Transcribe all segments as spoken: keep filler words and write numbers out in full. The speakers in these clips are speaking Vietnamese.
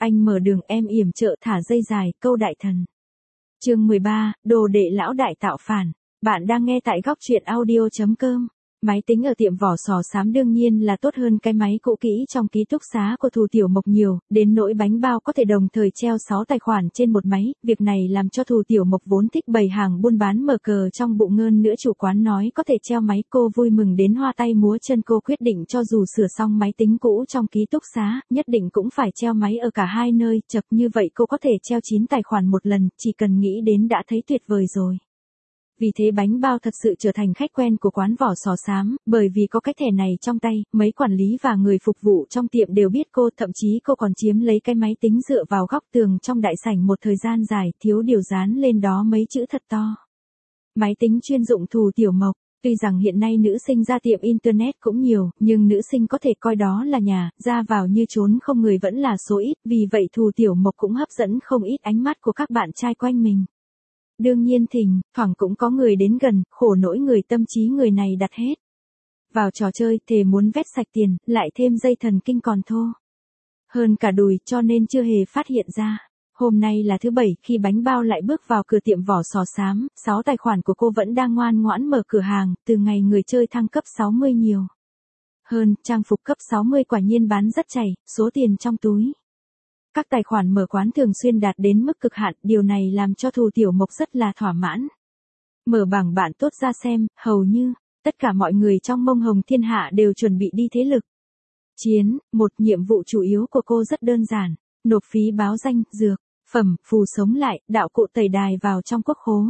anh mở đường em yểm trợ thả dây dài, câu đại thần. Chương mười ba, đồ đệ lão đại tạo phản. Bạn đang nghe tại góc truyện audio chấm com. Máy tính ở tiệm vỏ sò xám đương nhiên là tốt hơn cái máy cũ kỹ trong ký túc xá của Thù Tiểu Mộc nhiều, đến nỗi bánh bao có thể đồng thời treo sáu tài khoản trên một máy, việc này làm cho Thù Tiểu Mộc vốn thích bày hàng buôn bán mở cờ trong bụng ngơn nữa chủ quán nói có thể treo máy, cô vui mừng đến hoa tay múa chân. Cô quyết định cho dù sửa xong máy tính cũ trong ký túc xá, nhất định cũng phải treo máy ở cả hai nơi, chập như vậy cô có thể treo chín tài khoản một lần, chỉ cần nghĩ đến đã thấy tuyệt vời rồi. Vì thế bánh bao thật sự trở thành khách quen của quán vỏ sò xám, bởi vì có cái thẻ này trong tay, mấy quản lý và người phục vụ trong tiệm đều biết cô, thậm chí cô còn chiếm lấy cái máy tính dựa vào góc tường trong đại sảnh một thời gian dài, thiếu điều dán lên đó mấy chữ thật to. Máy tính chuyên dụng Thù Tiểu Mộc. Tuy rằng hiện nay nữ sinh ra tiệm internet cũng nhiều, nhưng nữ sinh có thể coi đó là nhà, ra vào như trốn không người vẫn là số ít, vì vậy Thù Tiểu Mộc cũng hấp dẫn không ít ánh mắt của các bạn trai quanh mình. Đương nhiên thỉnh, thoảng cũng có người đến gần, khổ nỗi người tâm trí người này đặt hết vào trò chơi, thề muốn vét sạch tiền, lại thêm dây thần kinh còn thô hơn cả đùi, cho nên chưa hề phát hiện ra. Hôm nay là thứ bảy, khi bánh bao lại bước vào cửa tiệm vỏ sò xám, sáu tài khoản của cô vẫn đang ngoan ngoãn mở cửa hàng, từ ngày người chơi thăng cấp sáu mươi nhiều hơn, trang phục cấp sáu mươi quả nhiên bán rất chảy, số tiền trong túi các tài khoản mở quán thường xuyên đạt đến mức cực hạn, điều này làm cho Thù Tiểu Mộc rất là thỏa mãn. Mở bảng bạn tốt ra xem, hầu như tất cả mọi người trong Mông Hồng Thiên Hạ đều chuẩn bị đi thế lực chiến. Một nhiệm vụ chủ yếu của cô rất đơn giản, nộp phí báo danh, dược phẩm, phù sống lại, đạo cụ tẩy đài vào trong quốc khố.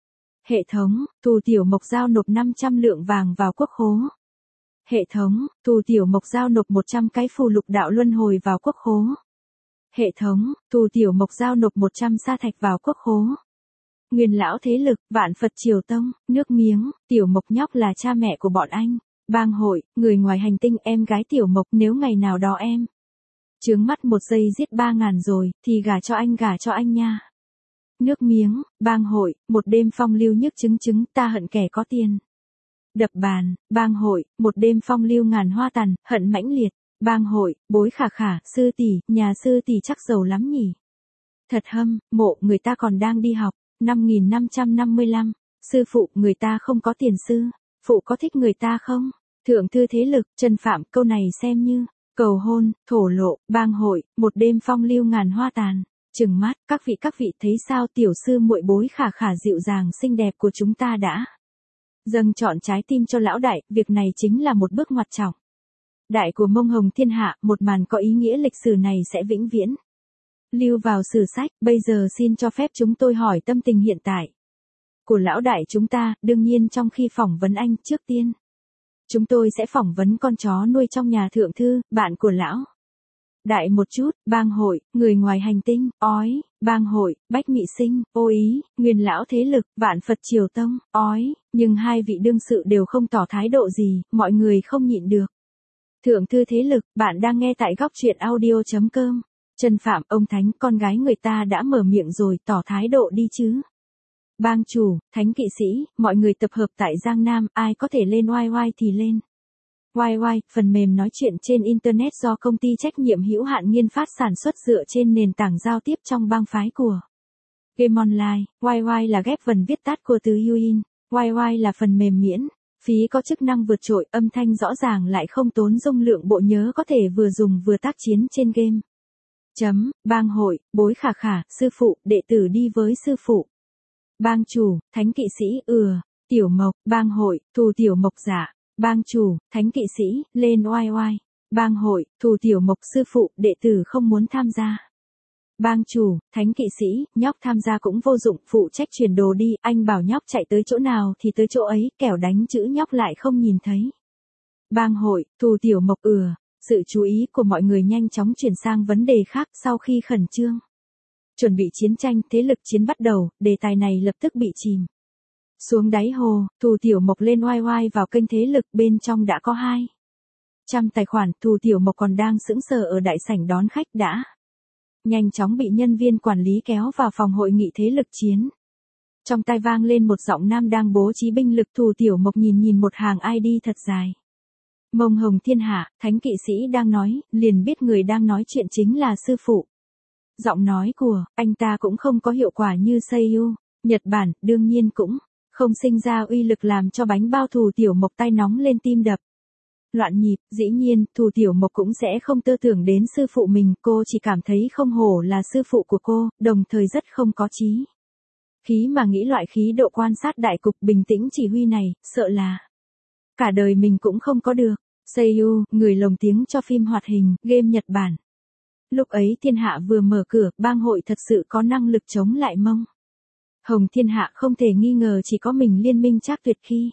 Hệ thống, Thù Tiểu Mộc giao nộp năm trăm lượng vàng vào quốc khố. Hệ thống, Thù Tiểu Mộc giao nộp một trăm cái phù lục đạo luân hồi vào quốc khố. Hệ thống, Thù Tiểu Mộc giao nộp một trăm sa thạch vào quốc khố. Nguyên lão thế lực, Vạn Phật Triều Tông, nước miếng, Tiểu Mộc nhóc là cha mẹ của bọn anh. Bang hội, người ngoài hành tinh, em gái Tiểu Mộc, nếu ngày nào đó em chướng mắt một giây giết ba ngàn rồi, thì gả cho anh, gả cho anh nha. Nước miếng, bang hội, một đêm phong lưu nhức chứng chứng, ta hận kẻ có tiền. Đập bàn, bang hội, một đêm phong lưu ngàn hoa tàn, hận mãnh liệt. Bang hội, bối khả khả, sư tỷ, nhà sư tỷ chắc giàu lắm nhỉ. Thật hâm, mộ, người ta còn đang đi học. năm nghìn năm trăm năm mươi lăm, sư phụ, người ta không có tiền sư. Phụ có thích người ta không? Thượng thư thế lực, Trần Phạm, câu này xem như cầu hôn, thổ lộ. Bang hội, một đêm phong lưu ngàn hoa tàn. Trừng mắt, các vị các vị thấy sao, tiểu sư muội bối khả khả dịu dàng xinh đẹp của chúng ta đã dâng chọn trái tim cho lão đại, việc này chính là một bước ngoặt trọng đại của Mông Hồng Thiên Hạ, một màn có ý nghĩa lịch sử này sẽ vĩnh viễn lưu vào sử sách. Bây giờ xin cho phép chúng tôi hỏi tâm tình hiện tại của lão đại chúng ta. Đương nhiên trong khi phỏng vấn anh, trước tiên chúng tôi sẽ phỏng vấn con chó nuôi trong nhà thượng thư, bạn của lão đại một chút. Bang hội, người ngoài hành tinh, ói. Bang hội, Bách Mị Sinh, ô ý. Nguyên lão thế lực, Vạn Phật Triều Tông, ói. Nhưng hai vị đương sự đều không tỏ thái độ gì, mọi người không nhịn được. Thượng thư thế lực, bạn đang nghe tại góc truyện audio chấm com. Trần Phạm, ông Thánh, con gái người ta đã mở miệng rồi, tỏ thái độ đi chứ. Bang chủ, Thánh kỵ sĩ, mọi người tập hợp tại Giang Nam, ai có thể lên oai oai thì lên. oai oai, phần mềm nói chuyện trên Internet do công ty trách nhiệm hữu hạn Nghiên Phát sản xuất dựa trên nền tảng giao tiếp trong bang phái của Game Online. oai oai là ghép vần viết tắt của từ Uin. oai oai là phần mềm miễn phí có chức năng vượt trội, âm thanh rõ ràng lại không tốn dung lượng bộ nhớ, có thể vừa dùng vừa tác chiến trên game. Chấm, bang hội, bối khả khả, sư phụ, đệ tử đi với sư phụ. Bang chủ, Thánh kỵ sĩ, ừa, Tiểu Mộc. Bang hội, Thù Tiểu Mộc giả. Bang chủ, Thánh kỵ sĩ, lên oai oai. Bang hội, Thù Tiểu Mộc, sư phụ, đệ tử không muốn tham gia. Bang chủ, Thánh kỵ sĩ, nhóc tham gia cũng vô dụng, phụ trách chuyển đồ đi, anh bảo nhóc chạy tới chỗ nào thì tới chỗ ấy, kẻo đánh chữ nhóc lại không nhìn thấy. Bang hội, Thù Tiểu Mộc, ừa. Sự chú ý của mọi người nhanh chóng chuyển sang vấn đề khác. Sau khi khẩn trương chuẩn bị chiến tranh, thế lực chiến bắt đầu, đề tài này lập tức bị chìm xuống đáy hồ. Thù Tiểu Mộc lên oai oai vào kênh thế lực, bên trong đã có hai trăm tài khoản. Thù Tiểu Mộc còn đang sững sờ ở đại sảnh đón khách đã nhanh chóng bị nhân viên quản lý kéo vào phòng hội nghị thế lực chiến. Trong tai vang lên một giọng nam đang bố trí binh lực. Thù Tiểu Mộc nhìn nhìn một hàng i đê thật dài. Mông Hồng Thiên Hạ, Thánh kỵ sĩ đang nói, liền biết người đang nói chuyện chính là sư phụ Giọng nói của anh ta cũng không có hiệu quả như Seiyu, Nhật Bản, đương nhiên cũng không sinh ra uy lực làm cho bánh bao Thù Tiểu Mộc tay nóng lên tim đập loạn nhịp. Dĩ nhiên, Thù Tiểu Mộc cũng sẽ không tơ tưởng đến sư phụ mình, cô chỉ cảm thấy không hổ là sư phụ của cô, đồng thời rất không có chí khí mà nghĩ loại khí độ quan sát đại cục bình tĩnh chỉ huy này, sợ là cả đời mình cũng không có được. Seiyu, người lồng tiếng cho phim hoạt hình, game Nhật Bản. Lúc ấy thiên hạ vừa mở cửa, bang hội thật sự có năng lực chống lại Mông Hồng thiên hạ, không thể nghi ngờ chỉ có mình liên minh Trác Tuyệt khi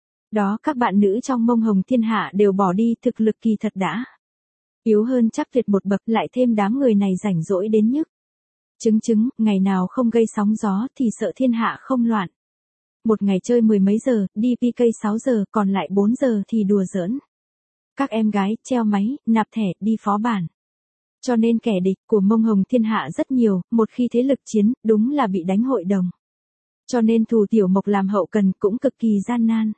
đó các bạn nữ trong Mông Hồng thiên hạ đều bỏ đi, thực lực kỳ thật đã yếu hơn Trác Tuyệt một bậc, lại thêm đám người này rảnh rỗi đến nhức chứng chứng, ngày nào không gây sóng gió thì sợ thiên hạ không loạn. Một ngày chơi mười mấy giờ, đi pê ca sáu giờ, còn lại bốn giờ thì đùa giỡn. Các em gái, treo máy, nạp thẻ, đi phó bản. Cho nên kẻ địch của Mông Hồng thiên hạ rất nhiều, một khi thế lực chiến, đúng là bị đánh hội đồng. Cho nên Thù Tiểu Mộc làm hậu cần cũng cực kỳ gian nan.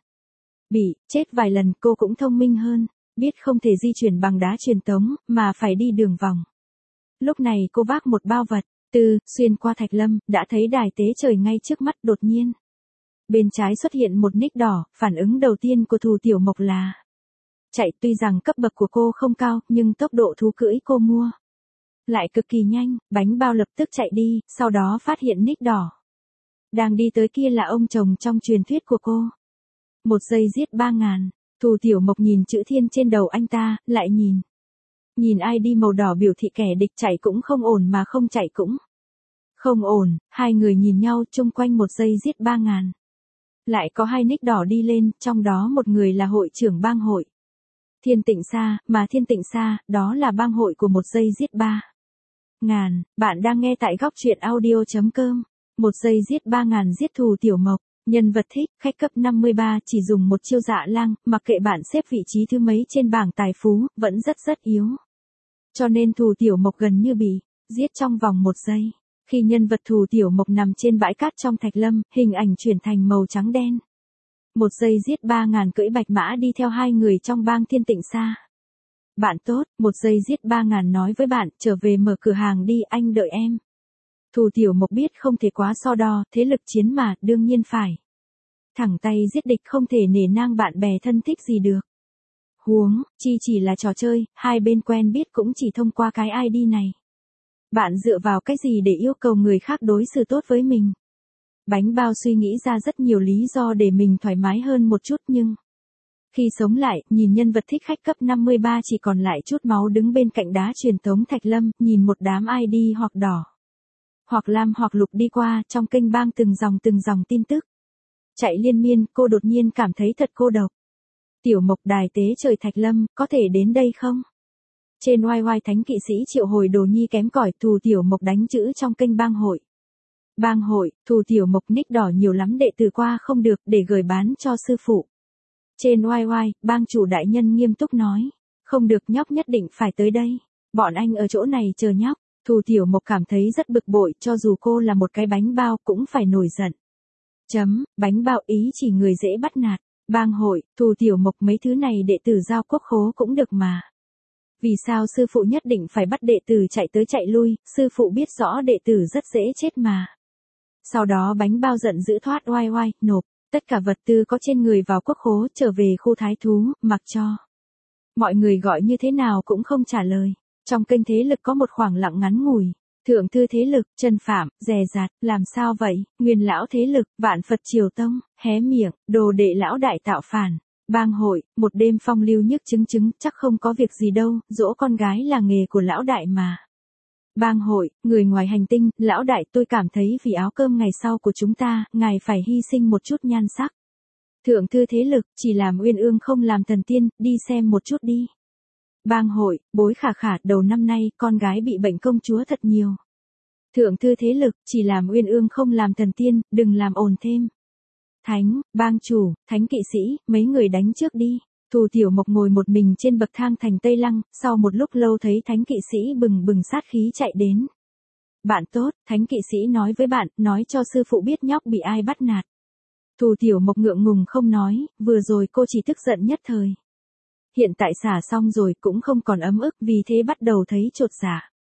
Bị chết vài lần, cô cũng thông minh hơn, biết không thể di chuyển bằng đá truyền tống, mà phải đi đường vòng. Lúc này cô vác một bao vật, từ, xuyên qua thạch lâm, đã thấy đài tế trời ngay trước mắt. Đột nhiên bên trái xuất hiện một nick đỏ, phản ứng đầu tiên của Thù Tiểu Mộc là chạy. Tuy rằng cấp bậc của cô không cao, nhưng tốc độ thú cưỡi cô mua lại cực kỳ nhanh, bánh bao lập tức chạy đi, sau đó phát hiện nick đỏ đang đi tới kia là ông chồng trong truyền thuyết của cô. Một giây giết ba ngàn. Thù Tiểu Mộc nhìn chữ thiên trên đầu anh ta, lại nhìn nhìn ai đi màu đỏ biểu thị kẻ địch chạy cũng không ổn mà không chạy cũng không ổn. Hai người nhìn nhau, chung quanh một giây giết ba ngàn. Lại có hai nick đỏ đi lên, trong đó một người là hội trưởng bang hội Thiên Tịnh Sa, mà Thiên Tịnh Sa, đó là bang hội của một giây giết ba ngàn. Bạn đang nghe tại góc truyện audio.com. Một giây giết ba ngàn giết Thù Tiểu Mộc. Nhân vật thích, khách cấp năm mươi ba, chỉ dùng một chiêu Dạ Lang, mặc kệ bạn xếp vị trí thứ mấy trên bảng tài phú, vẫn rất rất yếu. Cho nên Thù Tiểu Mộc gần như bị giết trong vòng một giây. Khi nhân vật Thù Tiểu Mộc nằm trên bãi cát trong thạch lâm, hình ảnh chuyển thành màu trắng đen. Một giây giết ba ngàn cưỡi bạch mã đi theo hai người trong bang Thiên Tịnh Sa. Bạn tốt, một giây giết ba ngàn nói với bạn, trở về mở cửa hàng đi, anh đợi em. Thù Tiểu Mộc biết không thể quá so đo, thế lực chiến mà, đương nhiên phải thẳng tay giết địch, không thể nể nang bạn bè thân thích gì được. Huống chi chỉ là trò chơi, hai bên quen biết cũng chỉ thông qua cái i đê này. Bạn dựa vào cái gì để yêu cầu người khác đối xử tốt với mình? Bánh bao suy nghĩ ra rất nhiều lý do để mình thoải mái hơn một chút, nhưng khi sống lại, nhìn nhân vật thích khách cấp năm mươi ba chỉ còn lại chút máu đứng bên cạnh đá truyền tống thạch lâm, nhìn một đám i đê hoặc đỏ hoặc lam hoặc lục đi qua, trong kênh bang từng dòng từng dòng tin tức chạy liên miên, cô đột nhiên cảm thấy thật cô độc. Tiểu Mộc, đài tế trời thạch lâm, có thể đến đây không? Trên oai oai thánh kỵ sĩ triệu hồi đồ nhi kém cỏi. Thù Tiểu Mộc đánh chữ trong kênh bang hội. Bang hội, Thù Tiểu Mộc nick đỏ nhiều lắm, đệ tử qua không được, để gửi bán cho sư phụ. Trên oai oai, bang chủ đại nhân nghiêm túc nói, không được, nhóc nhất định phải tới đây. Bọn anh ở chỗ này chờ nhóc. Thù Tiểu Mộc cảm thấy rất bực bội, cho dù cô là một cái bánh bao cũng phải nổi giận. Chấm, bánh bao ý chỉ người dễ bắt nạt. Bang hội, Thù Tiểu Mộc, mấy thứ này đệ tử giao quốc khố cũng được mà. Vì sao sư phụ nhất định phải bắt đệ tử chạy tới chạy lui, sư phụ biết rõ đệ tử rất dễ chết mà. Sau đó bánh bao giận dữ thoát oai oai, nộp tất cả vật tư có trên người vào quốc khố, trở về khu thái thú, mặc cho mọi người gọi như thế nào cũng không trả lời. Trong kênh thế lực có một khoảng lặng ngắn ngủi. Thượng thư thế lực, Trần Phạm, dè dặt, làm sao vậy? Nguyên lão thế lực, Vạn Phật Triều Tông, hé miệng, đồ đệ lão đại tạo phản. Bang hội, một đêm phong lưu nhức chứng chứng, chắc không có việc gì đâu, dỗ con gái là nghề của lão đại mà. Bang hội, người ngoài hành tinh, lão đại, tôi cảm thấy vì áo cơm ngày sau của chúng ta, ngài phải hy sinh một chút nhan sắc. Thượng thư thế lực, chỉ làm uyên ương không làm thần tiên, đi xem một chút đi. Bang hội, bối khả khả, đầu năm nay, con gái bị bệnh công chúa thật nhiều. Thượng thư thế lực, chỉ làm uyên ương không làm thần tiên, đừng làm ồn thêm. Thánh, bang chủ, thánh kỵ sĩ, mấy người đánh trước đi. Thù Tiểu Mộc ngồi một mình trên bậc thang thành Tây Lăng, sau một lúc lâu thấy thánh kỵ sĩ bừng bừng sát khí chạy đến. Bạn tốt, thánh kỵ sĩ nói với bạn, nói cho sư phụ biết nhóc bị ai bắt nạt. Thù Tiểu Mộc ngượng ngùng không nói, vừa rồi cô chỉ tức giận nhất thời. Hiện tại xả xong rồi cũng không còn ấm ức, vì thế bắt đầu thấy chột dạ.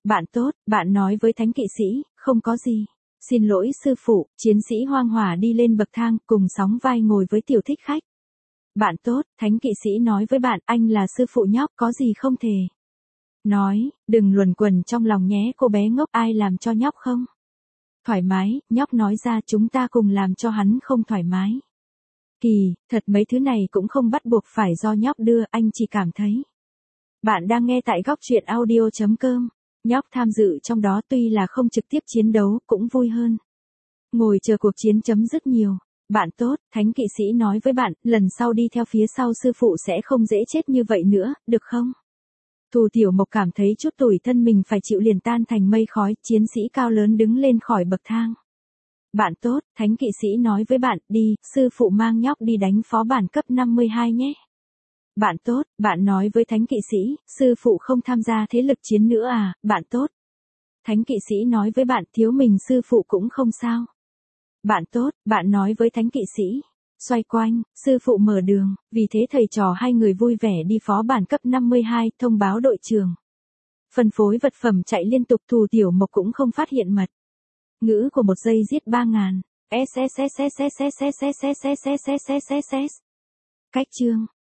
Bạn tốt, bạn nói với thánh kỵ sĩ, không có gì. Xin lỗi sư phụ, chiến sĩ hoang hỏa đi lên bậc thang, cùng sóng vai ngồi với tiểu thích khách. Bạn tốt, thánh kỵ sĩ nói với bạn, anh là sư phụ nhóc, có gì không thể. Nói, đừng luẩn quẩn trong lòng nhé cô bé ngốc, ai làm cho nhóc không thoải mái, nhóc nói ra chúng ta cùng làm cho hắn không thoải mái. Kỳ, thật mấy thứ này cũng không bắt buộc phải do nhóc đưa, anh chỉ cảm thấy. Bạn đang nghe tại góc truyện audio.com. Nhóc tham dự trong đó tuy là không trực tiếp chiến đấu, cũng vui hơn. Ngồi chờ cuộc chiến chấm dứt nhiều. Bạn tốt, thánh kỵ sĩ nói với bạn, lần sau đi theo phía sau sư phụ sẽ không dễ chết như vậy nữa, được không? Thù Tiểu Mộc cảm thấy chút tủi thân mình phải chịu liền tan thành mây khói, chiến sĩ cao lớn đứng lên khỏi bậc thang. Bạn tốt, thánh kỵ sĩ nói với bạn, đi, sư phụ mang nhóc đi đánh phó bản cấp năm mươi hai nhé. Bạn tốt, bạn nói với thánh kỵ sĩ, sư phụ không tham gia thế lực chiến nữa à, bạn tốt. Thánh kỵ sĩ nói với bạn, thiếu mình sư phụ cũng không sao. Bạn tốt, bạn nói với thánh kỵ sĩ. Xoay quanh, sư phụ mở đường, vì thế thầy trò hai người vui vẻ đi phó bản cấp năm mươi hai, thông báo đội trưởng. Phân phối vật phẩm chạy liên tục, Thù Tiểu Mộc cũng không phát hiện mật ngữ của một giây giết ba ngàn. Cách chương.